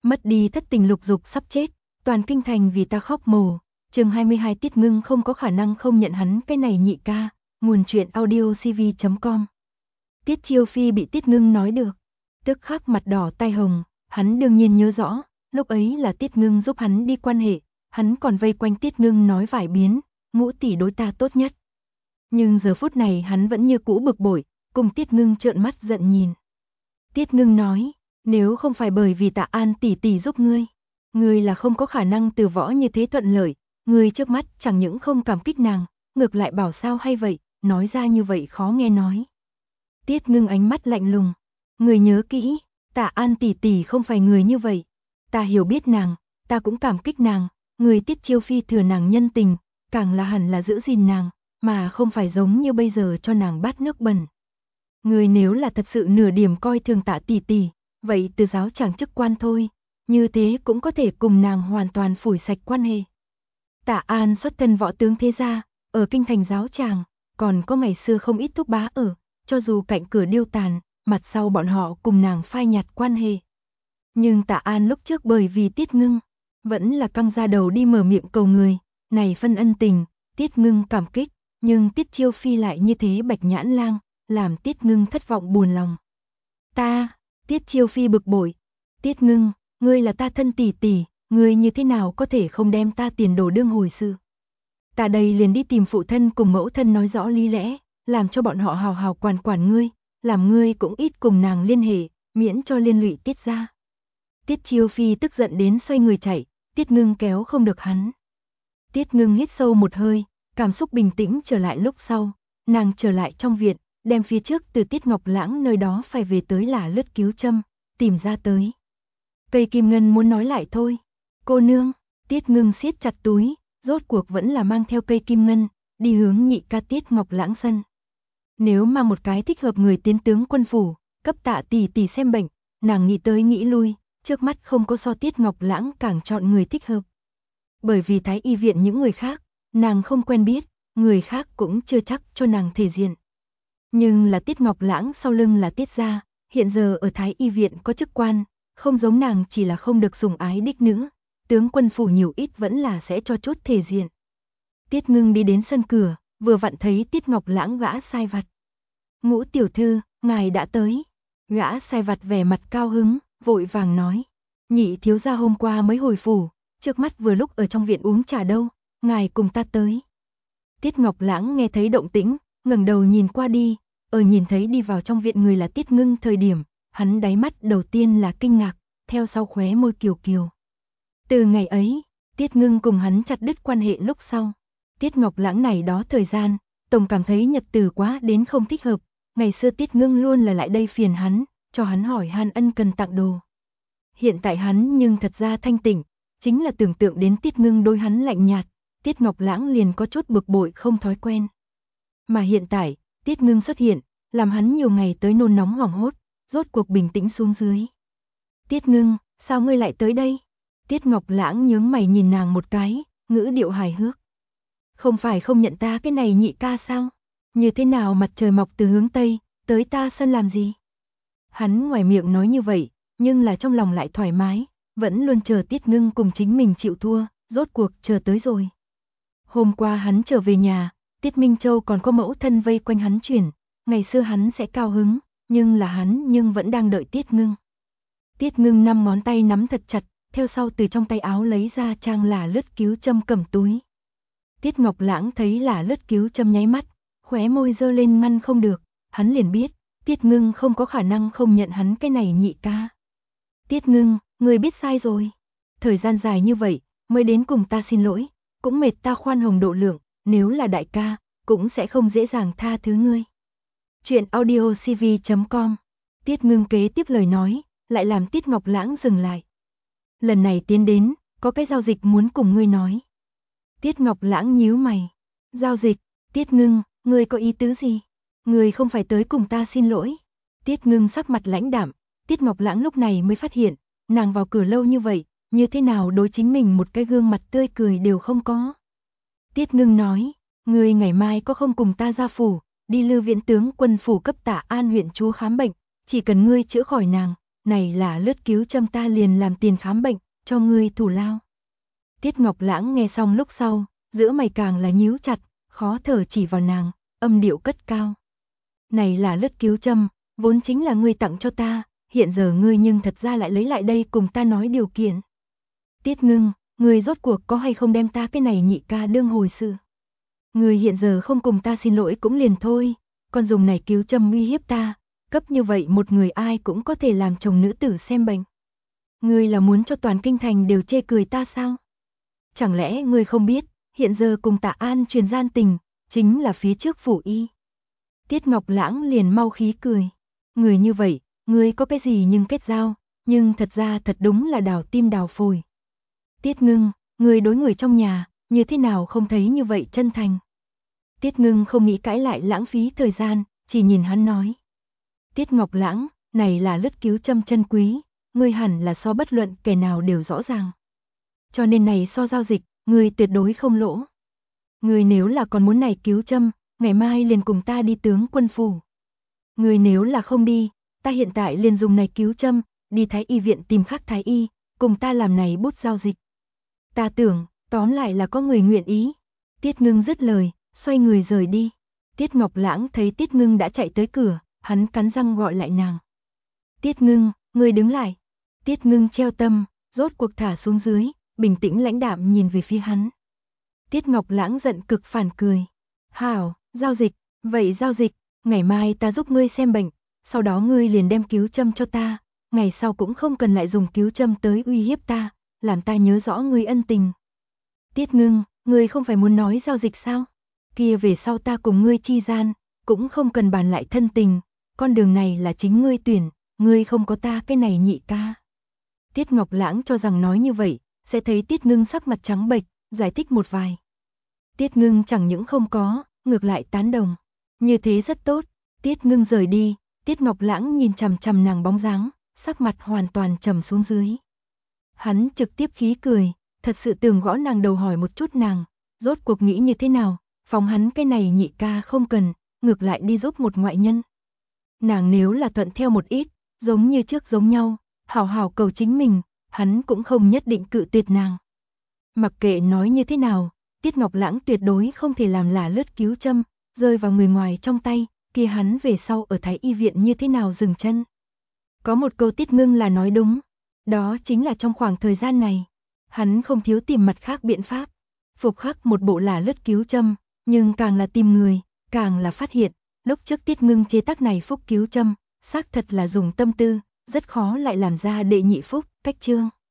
Mất đi thất tình lục dục sắp chết, toàn kinh thành vì ta khóc mồ. Chương 22 Tiết Ngưng không có khả năng không nhận hắn cái này nhị ca. Nguồn truyện audiocv.com. Tiết Chiêu Phi bị Tiết Ngưng nói được, tức khắc mặt đỏ tai hồng, hắn đương nhiên nhớ rõ, lúc ấy là Tiết Ngưng giúp hắn đi quan hệ, hắn còn vây quanh Tiết Ngưng nói vài biến, Ngũ tỷ đối ta tốt nhất. Nhưng giờ phút này hắn vẫn như cũ bực bội, cùng Tiết Ngưng trợn mắt giận nhìn. Tiết Ngưng nói, nếu không phải bởi vì Tạ An tỷ tỷ giúp ngươi là không có khả năng từ võ như thế thuận lợi, ngươi trước mắt chẳng những không cảm kích nàng, ngược lại bảo sao hay vậy, nói ra như vậy khó nghe nói. Tiết Ngưng ánh mắt lạnh lùng, ngươi nhớ kỹ, Tạ An tỷ tỷ không phải người như vậy, ta hiểu biết nàng, ta cũng cảm kích nàng, người Tiết Chiêu Phi thừa nàng nhân tình, càng là hẳn là giữ gìn nàng, mà không phải giống như bây giờ cho nàng bát nước bẩn. Ngươi nếu là thật sự nửa điểm coi thường Tạ tỷ tỷ, vậy từ giáo chẳng chức quan thôi, như thế cũng có thể cùng nàng hoàn toàn phủi sạch quan hệ. Tạ An xuất thân võ tướng thế gia, ở kinh thành giáo tràng, còn có ngày xưa không ít thúc bá ở, cho dù cạnh cửa điêu tàn, mặt sau bọn họ cùng nàng phai nhạt quan hệ. Nhưng Tạ An lúc trước bởi vì Tiết Ngưng, vẫn là căng ra đầu đi mở miệng cầu người, này phân ân tình, Tiết Ngưng cảm kích, nhưng Tiết Chiêu Phi lại như thế bạch nhãn lang, làm Tiết Ngưng thất vọng buồn lòng. Tiết Chiêu Phi bực bội, Tiết Ngưng, ngươi là ta thân tỷ tỷ, ngươi như thế nào có thể không đem ta tiền đồ đương hồi sự. Ta đây liền đi tìm phụ thân cùng mẫu thân nói rõ lý lẽ, làm cho bọn họ hào hào quản ngươi, làm ngươi cũng ít cùng nàng liên hệ, miễn cho liên lụy Tiết gia. Tiết Chiêu Phi tức giận đến xoay người chạy, Tiết Ngưng kéo không được hắn. Tiết Ngưng hít sâu một hơi, cảm xúc bình tĩnh trở lại lúc sau, nàng trở lại trong viện, đem phía trước từ Tiết Ngọc Lãng nơi đó phải về tới là lướt cứu châm, tìm ra tới. Cây kim ngân muốn nói lại thôi. Cô nương, Tiết Ngưng siết chặt túi, rốt cuộc vẫn là mang theo cây kim ngân, đi hướng nhị ca Tiết Ngọc Lãng sân. Nếu mà một cái thích hợp người tiến tướng quân phủ, cấp Tạ tỷ tỷ xem bệnh, nàng nghĩ tới nghĩ lui, trước mắt không có so Tiết Ngọc Lãng càng chọn người thích hợp. Bởi vì Thái y viện những người khác, nàng không quen biết, người khác cũng chưa chắc cho nàng thể diện. Nhưng là Tiết Ngọc Lãng sau lưng là Tiết gia, hiện giờ ở Thái y viện có chức quan, không giống nàng chỉ là không được sủng ái đích nữ, tướng quân phủ nhiều ít vẫn là sẽ cho chút thể diện. Tiết Ngưng đi đến sân cửa, vừa vặn thấy Tiết Ngọc Lãng gã sai vặt. Ngũ tiểu thư, ngài đã tới. Gã sai vặt vẻ mặt cao hứng, vội vàng nói. Nhị thiếu gia hôm qua mới hồi phủ, trước mắt vừa lúc ở trong viện uống trà đâu, ngài cùng ta tới. Tiết Ngọc Lãng nghe thấy động tĩnh, ngẩng đầu nhìn qua đi, nhìn thấy đi vào trong viện người là Tiết Ngưng thời điểm, hắn đáy mắt đầu tiên là kinh ngạc, theo sau khóe môi kiều kiều. Từ ngày ấy, Tiết Ngưng cùng hắn chặt đứt quan hệ lúc sau. Tiết Ngọc Lãng này đó thời gian, tổng cảm thấy nhật tử quá đến không thích hợp, ngày xưa Tiết Ngưng luôn là lại đây phiền hắn, cho hắn hỏi han ân cần tặng đồ. Hiện tại hắn nhưng thật ra thanh tỉnh, chính là tưởng tượng đến Tiết Ngưng đối hắn lạnh nhạt, Tiết Ngọc Lãng liền có chút bực bội không thói quen. Mà hiện tại, Tiết Ngưng xuất hiện, làm hắn nhiều ngày tới nôn nóng hoảng hốt, rốt cuộc bình tĩnh xuống dưới. Tiết Ngưng, sao ngươi lại tới đây? Tiết Ngọc Lãng nhướng mày nhìn nàng một cái, ngữ điệu hài hước. Không phải không nhận ta cái này nhị ca sao? Như thế nào mặt trời mọc từ hướng Tây, tới ta sân làm gì? Hắn ngoài miệng nói như vậy, nhưng là trong lòng lại thoải mái, vẫn luôn chờ Tiết Ngưng cùng chính mình chịu thua, rốt cuộc chờ tới rồi. Hôm qua hắn trở về nhà, Tiết Minh Châu còn có mẫu thân vây quanh hắn chuyển, ngày xưa hắn sẽ cao hứng, nhưng là hắn vẫn đang đợi Tiết Ngưng. Tiết Ngưng 5 ngón tay nắm thật chặt, theo sau từ trong tay áo lấy ra trang là lướt cứu châm cầm túi. Tiết Ngọc Lãng thấy là lướt cứu châm nháy mắt, khóe môi dơ lên ngăn không được, hắn liền biết, Tiết Ngưng không có khả năng không nhận hắn cái này nhị ca. Tiết Ngưng, người biết sai rồi. Thời gian dài như vậy, mới đến cùng ta xin lỗi, cũng mệt ta khoan hồng độ lượng, nếu là đại ca, cũng sẽ không dễ dàng tha thứ ngươi. Chuyện audiocv.com. Tiết Ngưng kế tiếp lời nói, lại làm Tiết Ngọc Lãng dừng lại. Lần này tiến đến, có cái giao dịch muốn cùng ngươi nói. Tiết Ngọc Lãng nhíu mày. Giao dịch, Tiết Ngưng, ngươi có ý tứ gì? Ngươi không phải tới cùng ta xin lỗi. Tiết Ngưng sắc mặt lãnh đạm, Tiết Ngọc Lãng lúc này mới phát hiện, nàng vào cửa lâu như vậy, như thế nào đối chính mình một cái gương mặt tươi cười đều không có. Tiết Ngưng nói, ngươi ngày mai có không cùng ta ra phủ, đi Lư Viễn tướng quân phủ cấp Tạ An huyện chúa khám bệnh, chỉ cần ngươi chữa khỏi nàng, này là lướt cứu châm ta liền làm tiền khám bệnh, cho ngươi thủ lao. Tiết Ngọc Lãng nghe xong lúc sau, giữa mày càng là nhíu chặt, khó thở chỉ vào nàng, âm điệu cất cao. Này là lướt cứu châm, vốn chính là ngươi tặng cho ta, hiện giờ ngươi nhưng thật ra lại lấy lại đây cùng ta nói điều kiện. Tiết Ngưng, ngươi rốt cuộc có hay không đem ta cái này nhị ca đương hồi sự. Ngươi hiện giờ không cùng ta xin lỗi cũng liền thôi, còn dùng này cứu châm uy hiếp ta, cấp như vậy một người ai cũng có thể làm chồng nữ tử xem bệnh. Ngươi là muốn cho toàn kinh thành đều chê cười ta sao? Chẳng lẽ ngươi không biết, hiện giờ cùng Tạ An truyền gian tình, chính là phía trước phủ y. Tiết Ngọc Lãng liền mau khí cười. Người như vậy, ngươi có cái gì nhưng kết giao, nhưng thật ra thật đúng là đào tim đào phổi. Tiết Ngưng, ngươi đối người trong nhà, như thế nào không thấy như vậy chân thành. Tiết Ngưng không nghĩ cãi lại lãng phí thời gian, chỉ nhìn hắn nói. Tiết Ngọc Lãng, này là lướt cứu châm chân quý, ngươi hẳn là so bất luận kẻ nào đều rõ ràng. Cho nên này so giao dịch, ngươi tuyệt đối không lỗ. Ngươi nếu là còn muốn này cứu châm, ngày mai liền cùng ta đi tướng quân phủ. Ngươi nếu là không đi, ta hiện tại liền dùng này cứu châm, đi thái y viện tìm khác thái y, cùng ta làm này bút giao dịch. Ta tưởng, tóm lại là có người nguyện ý. Tiết Ngưng dứt lời, xoay người rời đi. Tiết Ngọc Lãng thấy Tiết Ngưng đã chạy tới cửa, hắn cắn răng gọi lại nàng. Tiết Ngưng, ngươi đứng lại. Tiết Ngưng treo tâm, rốt cuộc thả xuống dưới, bình tĩnh lãnh đạm nhìn về phía hắn. Tiết Ngọc Lãng giận cực phản cười. Hảo, giao dịch, vậy giao dịch, ngày mai ta giúp ngươi xem bệnh, sau đó ngươi liền đem cứu châm cho ta, ngày sau cũng không cần lại dùng cứu châm tới uy hiếp ta, làm ta nhớ rõ ngươi ân tình. Tiết Ngưng, ngươi không phải muốn nói giao dịch sao? Kia về sau ta cùng ngươi chi gian, cũng không cần bàn lại thân tình, con đường này là chính ngươi tuyển, ngươi không có ta cái này nhị ca. Tiết Ngọc Lãng cho rằng nói như vậy, sẽ thấy Tiết Ngưng sắc mặt trắng bệch, giải thích một vài. Tiết Ngưng chẳng những không có, ngược lại tán đồng. Như thế rất tốt. Tiết Ngưng rời đi, Tiết Ngọc Lãng nhìn chằm chằm nàng bóng dáng, sắc mặt hoàn toàn trầm xuống dưới. Hắn trực tiếp khí cười, thật sự tưởng gõ nàng đầu hỏi một chút nàng, rốt cuộc nghĩ như thế nào, phóng hắn cái này nhị ca không cần, ngược lại đi giúp một ngoại nhân. Nàng nếu là thuận theo một ít, giống như trước giống nhau, hảo hảo cầu chính mình, hắn cũng không nhất định cự tuyệt nàng. Mặc kệ nói như thế nào, Tiết Ngọc Lãng tuyệt đối không thể làm là lướt cứu châm, rơi vào người ngoài trong tay, kia hắn về sau ở thái y viện như thế nào dừng chân. Có một câu Tiết Ngưng là nói đúng, đó chính là trong khoảng thời gian này, hắn không thiếu tìm mặt khác biện pháp, phục khắc một bộ là lướt cứu châm, nhưng càng là tìm người, càng là phát hiện, lúc trước Tiết Ngưng chế tác này phúc cứu châm, xác thật là dùng tâm tư, rất khó lại làm ra đệ nhị phúc, cách chương.